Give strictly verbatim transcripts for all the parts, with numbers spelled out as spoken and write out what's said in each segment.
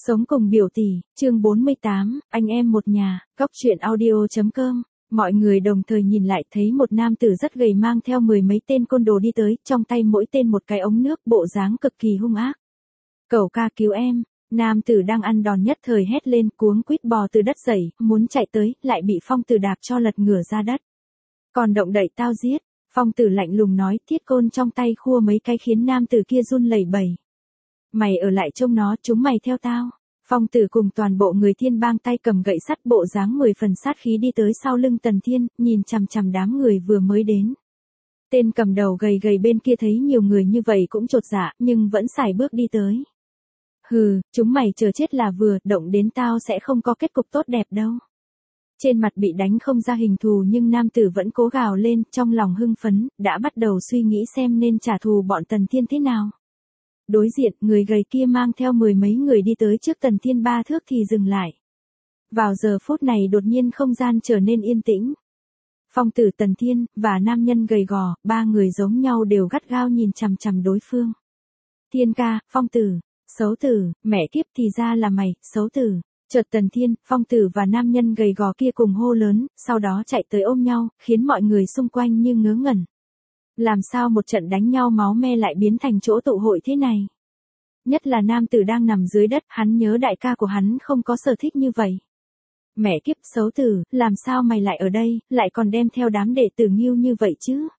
Sống cùng biểu tỷ, chương bốn mươi tám, anh em một nhà, góc truyện audio.com. Mọi người đồng thời nhìn lại thấy một nam tử rất gầy mang theo mười mấy tên côn đồ đi tới, trong tay mỗi tên một cái ống nước, bộ dáng cực kỳ hung ác. Cẩu ca cứu em, nam tử đang ăn đòn nhất thời hét lên, cuống quýt bò từ đất dậy, muốn chạy tới, lại bị Phong Tử đạp cho lật ngửa ra đất. Còn động đậy tao giết, Phong Tử lạnh lùng nói, thiết côn trong tay khua mấy cái khiến nam tử kia run lẩy bẩy. Mày ở lại trông nó, chúng mày theo tao. Phong Tử cùng toàn bộ người Thiên Bang tay cầm gậy sắt, bộ dáng mười phần sát khí đi tới sau lưng Tần Thiên, nhìn chằm chằm đám người vừa mới đến. Tên cầm đầu gầy gầy bên kia thấy nhiều người như vậy cũng chột dạ, nhưng vẫn sải bước đi tới. Hừ, chúng mày chờ chết là vừa, động đến tao sẽ không có kết cục tốt đẹp đâu. Trên mặt bị đánh không ra hình thù nhưng nam tử vẫn cố gào lên, trong lòng hưng phấn, đã bắt đầu suy nghĩ xem nên trả thù bọn Tần Thiên thế nào. Đối diện, người gầy kia mang theo mười mấy người đi tới trước Tần Thiên ba thước thì dừng lại. Vào giờ phút này đột nhiên không gian trở nên yên tĩnh. Phong Tử, Tần Thiên, và nam nhân gầy gò, ba người giống nhau đều gắt gao nhìn chằm chằm đối phương. Thiên ca, Phong Tử, xấu tử, mẹ kiếp thì ra là mày, xấu tử. Chợt Tần Thiên, Phong Tử và nam nhân gầy gò kia cùng hô lớn, sau đó chạy tới ôm nhau, khiến mọi người xung quanh như ngớ ngẩn. Làm sao một trận đánh nhau máu me lại biến thành chỗ tụ hội thế này? Nhất là nam tử đang nằm dưới đất, hắn nhớ đại ca của hắn không có sở thích như vậy. Mẹ kiếp xấu tử, làm sao mày lại ở đây, lại còn đem theo đám đệ tử Nghiêu như vậy chứ?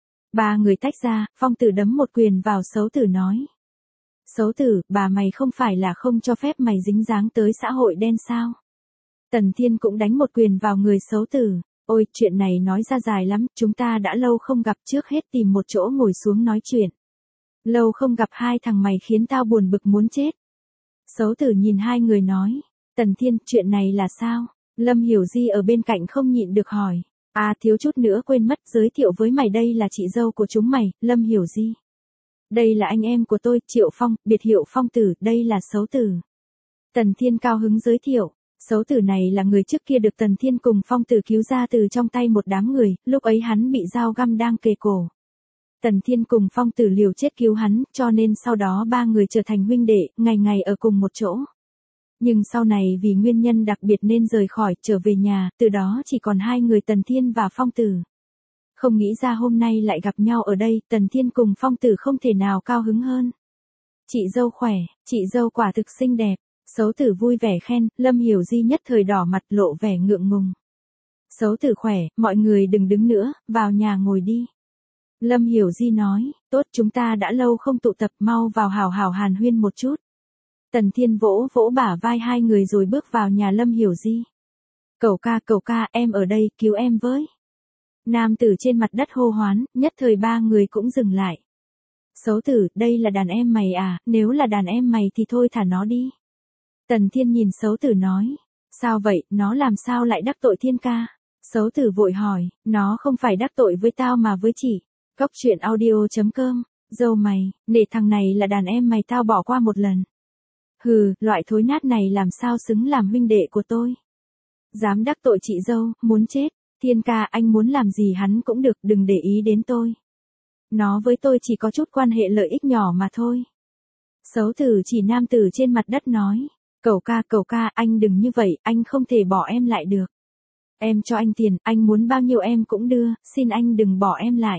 Ba người tách ra, Phong Tử đấm một quyền vào xấu tử nói. Xấu tử, bà mày không phải là không cho phép mày dính dáng tới xã hội đen sao? Tần Thiên cũng đánh một quyền vào người xấu tử. Ôi, chuyện này nói ra dài lắm, chúng ta đã lâu không gặp, trước hết tìm một chỗ ngồi xuống nói chuyện. Lâu không gặp hai thằng mày khiến tao buồn bực muốn chết. Xấu tử nhìn hai người nói, Tần Thiên, chuyện này là sao? Lâm Hiểu Di ở bên cạnh không nhịn được hỏi. À, thiếu chút nữa quên mất, giới thiệu với mày, đây là chị dâu của chúng mày, Lâm Hiểu Di. Đây là anh em của tôi, Triệu Phong, biệt hiệu Phong Tử, đây là xấu tử. Tần Thiên cao hứng giới thiệu. Xấu tử này là người trước kia được Tần Thiên cùng Phong Tử cứu ra từ trong tay một đám người, lúc ấy hắn bị dao găm đang kề cổ. Tần Thiên cùng Phong Tử liều chết cứu hắn, cho nên sau đó ba người trở thành huynh đệ, ngày ngày ở cùng một chỗ. Nhưng sau này vì nguyên nhân đặc biệt nên rời khỏi, trở về nhà, từ đó chỉ còn hai người Tần Thiên và Phong Tử. Không nghĩ ra hôm nay lại gặp nhau ở đây, Tần Thiên cùng Phong Tử không thể nào cao hứng hơn. Chị dâu khỏe, chị dâu quả thực xinh đẹp. Xấu tử vui vẻ khen, Lâm Hiểu Di nhất thời đỏ mặt lộ vẻ ngượng ngùng. Xấu tử khỏe, mọi người đừng đứng nữa, vào nhà ngồi đi. Lâm Hiểu Di nói, tốt, chúng ta đã lâu không tụ tập, mau vào hào hào hàn huyên một chút. Tần Thiên vỗ vỗ bả vai hai người rồi bước vào nhà Lâm Hiểu Di. Cẩu ca, cẩu ca, em ở đây, cứu em với. Nam tử trên mặt đất hô hoán, nhất thời ba người cũng dừng lại. Xấu tử, đây là đàn em mày à, nếu là đàn em mày thì thôi thả nó đi. Tần Thiên nhìn xấu tử nói, sao vậy, nó làm sao lại đắc tội Thiên ca? Xấu tử vội hỏi, nó không phải đắc tội với tao mà với chị. Góc truyện audio.com, dâu mày, nể thằng này là đàn em mày tao bỏ qua một lần. Hừ, loại thối nát này làm sao xứng làm huynh đệ của tôi. Dám đắc tội chị dâu, muốn chết. Thiên ca, anh muốn làm gì hắn cũng được, đừng để ý đến tôi. Nó với tôi chỉ có chút quan hệ lợi ích nhỏ mà thôi. Xấu tử chỉ nam tử trên mặt đất nói. Cẩu ca, cẩu ca, anh đừng như vậy, anh không thể bỏ em lại được. Em cho anh tiền, anh muốn bao nhiêu em cũng đưa, xin anh đừng bỏ em lại.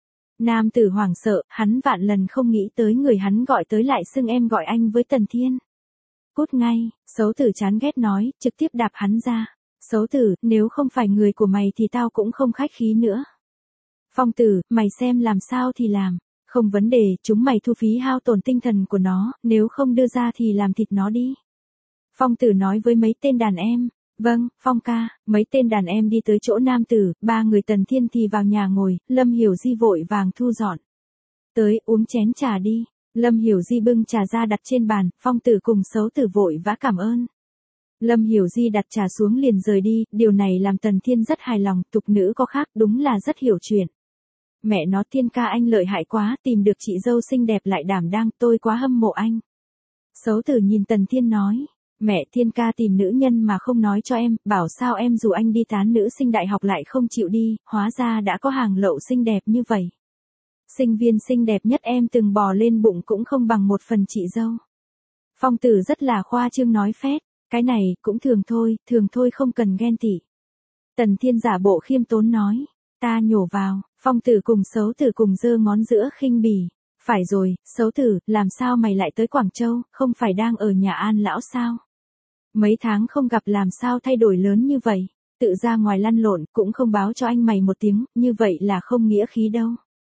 Nam tử hoảng sợ, hắn vạn lần không nghĩ tới người hắn gọi tới lại xưng em gọi anh với Tần Thiên. Cút ngay, xấu tử chán ghét nói, trực tiếp đạp hắn ra. Xấu tử, nếu không phải người của mày thì tao cũng không khách khí nữa. Phong Tử, mày xem làm sao thì làm. Không vấn đề, chúng mày thu phí hao tổn tinh thần của nó, nếu không đưa ra thì làm thịt nó đi. Phong Tử nói với mấy tên đàn em, vâng, Phong ca, mấy tên đàn em đi tới chỗ nam tử, ba người Tần Thiên thì vào nhà ngồi, Lâm Hiểu Di vội vàng thu dọn. Tới, uống chén trà đi, Lâm Hiểu Di bưng trà ra đặt trên bàn, Phong Tử cùng xấu tử vội vã cảm ơn. Lâm Hiểu Di đặt trà xuống liền rời đi, điều này làm Tần Thiên rất hài lòng, tục nữ có khác, đúng là rất hiểu chuyện. Mẹ nó, Thiên ca anh lợi hại quá, tìm được chị dâu xinh đẹp lại đảm đang, tôi quá hâm mộ anh. Xấu tử nhìn Tần Thiên nói, mẹ, Thiên ca tìm nữ nhân mà không nói cho em, bảo sao em dù anh đi tán nữ sinh đại học lại không chịu đi, hóa ra đã có hàng lậu xinh đẹp như vậy. Sinh viên xinh đẹp nhất em từng bò lên bụng cũng không bằng một phần chị dâu. Phong tử rất là khoa trương nói phét, cái này cũng thường thôi, thường thôi không cần ghen tị. Tần Thiên giả bộ khiêm tốn nói, ta nhổ vào, Phong tử cùng Xấu tử cùng giơ ngón giữa khinh bỉ. Phải rồi, Xấu tử, làm sao mày lại tới Quảng Châu, không phải đang ở nhà An lão sao? Mấy tháng không gặp làm sao thay đổi lớn như vậy, tự ra ngoài lăn lộn cũng không báo cho anh mày một tiếng, như vậy là không nghĩa khí đâu.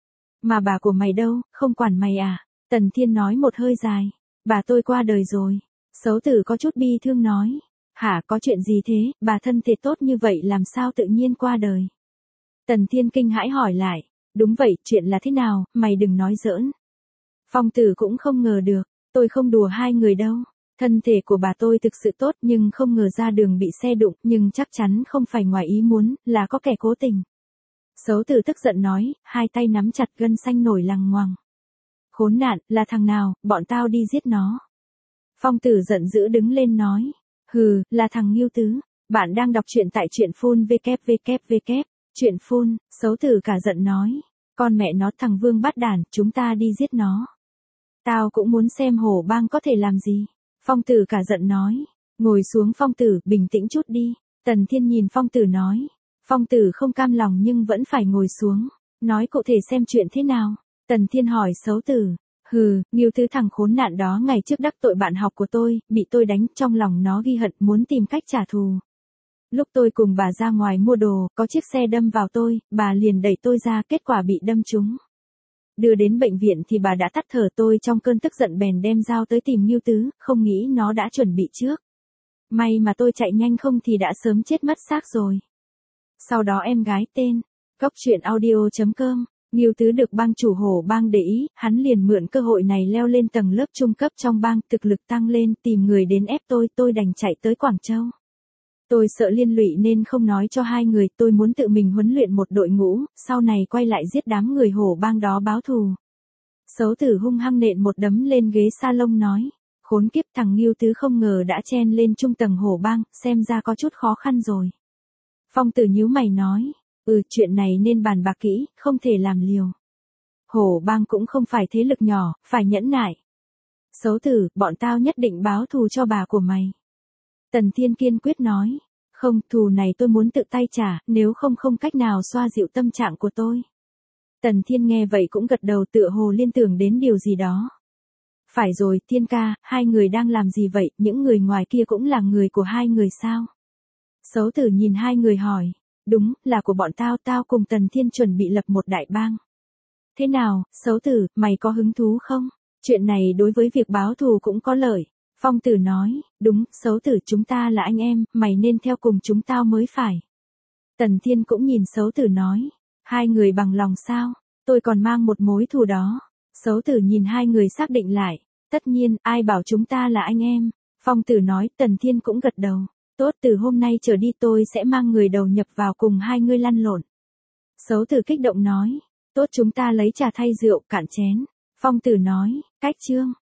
Mà bà của mày đâu, không quản mày à? Tần Thiên nói một hơi dài, bà tôi qua đời rồi. Xấu tử có chút bi thương nói, hả có chuyện gì thế, bà thân thể tốt như vậy làm sao tự nhiên qua đời? Tần Thiên kinh hãi hỏi lại, đúng vậy, chuyện là thế nào, mày đừng nói giỡn. Phong tử cũng không ngờ được, tôi không đùa hai người đâu. Thân thể của bà tôi thực sự tốt nhưng không ngờ ra đường bị xe đụng, nhưng chắc chắn không phải ngoài ý muốn, là có kẻ cố tình. Xấu tử tức giận nói, hai tay nắm chặt gân xanh nổi lằng ngoằng. Khốn nạn, là thằng nào, bọn tao đi giết nó. Phong tử giận dữ đứng lên nói, hừ, là thằng Ngưu Tứ. Bạn đang đọc truyện tại truyện phun www. Truyện phun, Xấu tử cả giận nói, con mẹ nó thằng Vương bát đản, chúng ta đi giết nó. Tao cũng muốn xem hổ bang có thể làm gì. Phong tử cả giận nói, ngồi xuống Phong tử, bình tĩnh chút đi. Tần Thiên nhìn Phong tử nói, Phong tử không cam lòng nhưng vẫn phải ngồi xuống, nói cụ thể xem chuyện thế nào. Tần Thiên hỏi Xấu tử, hừ, Ngưu Tứ thằng khốn nạn đó ngày trước đắc tội bạn học của tôi, bị tôi đánh, trong lòng nó ghi hận muốn tìm cách trả thù. Lúc tôi cùng bà ra ngoài mua đồ, có chiếc xe đâm vào tôi, bà liền đẩy tôi ra, kết quả bị đâm trúng. Đưa đến bệnh viện thì bà đã tắt thở, tôi trong cơn tức giận bèn đem dao tới tìm Ngưu Tứ, không nghĩ nó đã chuẩn bị trước. May mà tôi chạy nhanh không thì đã sớm chết mất xác rồi. Sau đó em gái tên, Cốc Truyện Audio chấm com, Ngưu Tứ được bang chủ hổ bang để ý, hắn liền mượn cơ hội này leo lên tầng lớp trung cấp trong bang, thực lực tăng lên, tìm người đến ép tôi, tôi đành chạy tới Quảng Châu. Tôi sợ liên lụy nên không nói cho hai người, tôi muốn tự mình huấn luyện một đội ngũ, sau này quay lại giết đám người hổ bang đó báo thù. Xấu tử hung hăng nện một đấm lên ghế salon nói, khốn kiếp, thằng Ngưu Tứ không ngờ đã chen lên trung tầng hổ bang, xem ra có chút khó khăn rồi. Phong tử nhíu mày nói, ừ, chuyện này nên bàn bạc kỹ, không thể làm liều. Hổ bang cũng không phải thế lực nhỏ, phải nhẫn nại. Xấu tử, bọn tao nhất định báo thù cho bà của mày. Tần Thiên kiên quyết nói, không, thù này tôi muốn tự tay trả, nếu không không cách nào xoa dịu tâm trạng của tôi. Tần Thiên nghe vậy cũng gật đầu, tựa hồ liên tưởng đến điều gì đó. Phải rồi, Thiên ca, hai người đang làm gì vậy, những người ngoài kia cũng là người của hai người sao? Xấu tử nhìn hai người hỏi, đúng, là của bọn tao, tao cùng Tần Thiên chuẩn bị lập một đại bang. Thế nào, Xấu tử, mày có hứng thú không? Chuyện này đối với việc báo thù cũng có lợi. Phong tử nói, đúng, Xấu tử, chúng ta là anh em, mày nên theo cùng chúng tao mới phải. Tần Thiên cũng nhìn Xấu tử nói, hai người bằng lòng sao, tôi còn mang một mối thù đó. Xấu tử nhìn hai người xác định lại, tất nhiên, ai bảo chúng ta là anh em. Phong tử nói, Tần Thiên cũng gật đầu, tốt, từ hôm nay trở đi tôi sẽ mang người đầu nhập vào cùng hai ngươi lăn lộn. Xấu tử kích động nói, tốt, chúng ta lấy trà thay rượu, cạn chén. Phong tử nói, cách chương.